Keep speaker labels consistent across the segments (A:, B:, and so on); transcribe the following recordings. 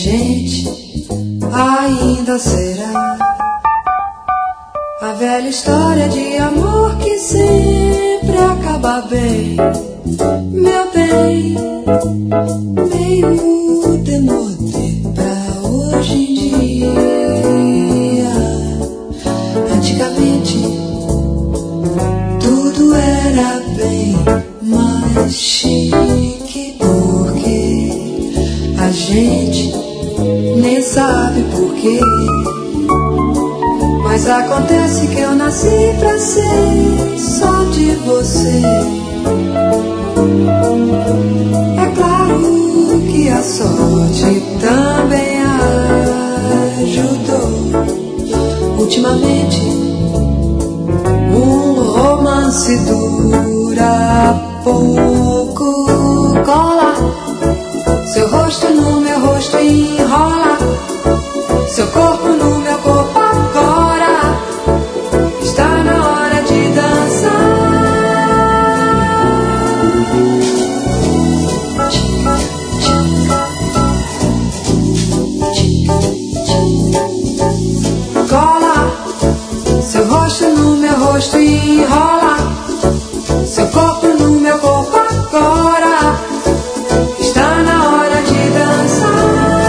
A: gente ainda será a velha história de amor que sempre acaba bem, meu bem. Meio demodê pra hoje em dia. Antigamente tudo era bem mais chique, porque a gente nem sabe porquê. Mas acontece que eu nasci pra ser só de você. É claro que a sorte também ajudou. Ultimamente um romance dura pouco. Cola seu rosto no meu rosto e enrola seu corpo no meu corpo agora. Está na hora de dançar. Cola seu rosto no meu rosto e enrola seu corpo no meu corpo agora. Está na hora de dançar.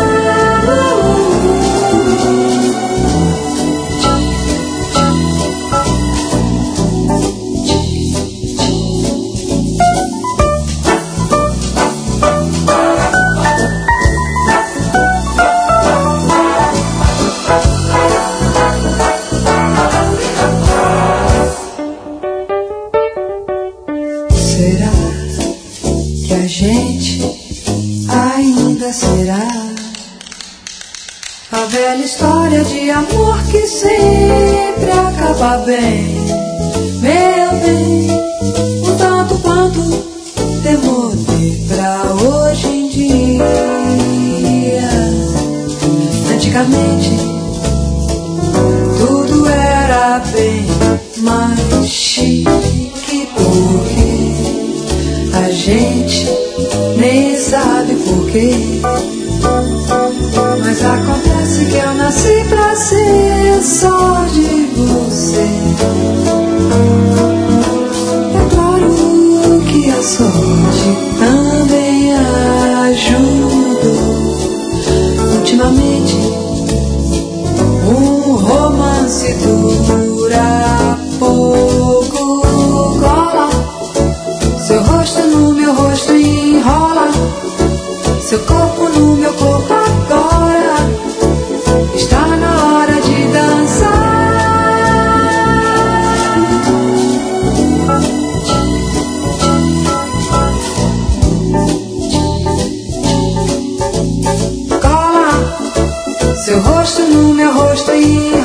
A: Será que a gente ainda será a velha história de amor que sempre acaba bem, meu bem? Um tanto quanto demodê pra hoje em dia. Antigamente tudo era bem mais chique, porque a gente nem sabe porquê. Mas acontece que eu nasci pra ser só de você. É claro que a sorte também ajudou. Ultimamente um romance dura pouco. Cola seu rosto no meu rosto e enrola seu corpo no meu corpo agora. Está na hora de dançar. Cola seu rosto no meu rosto e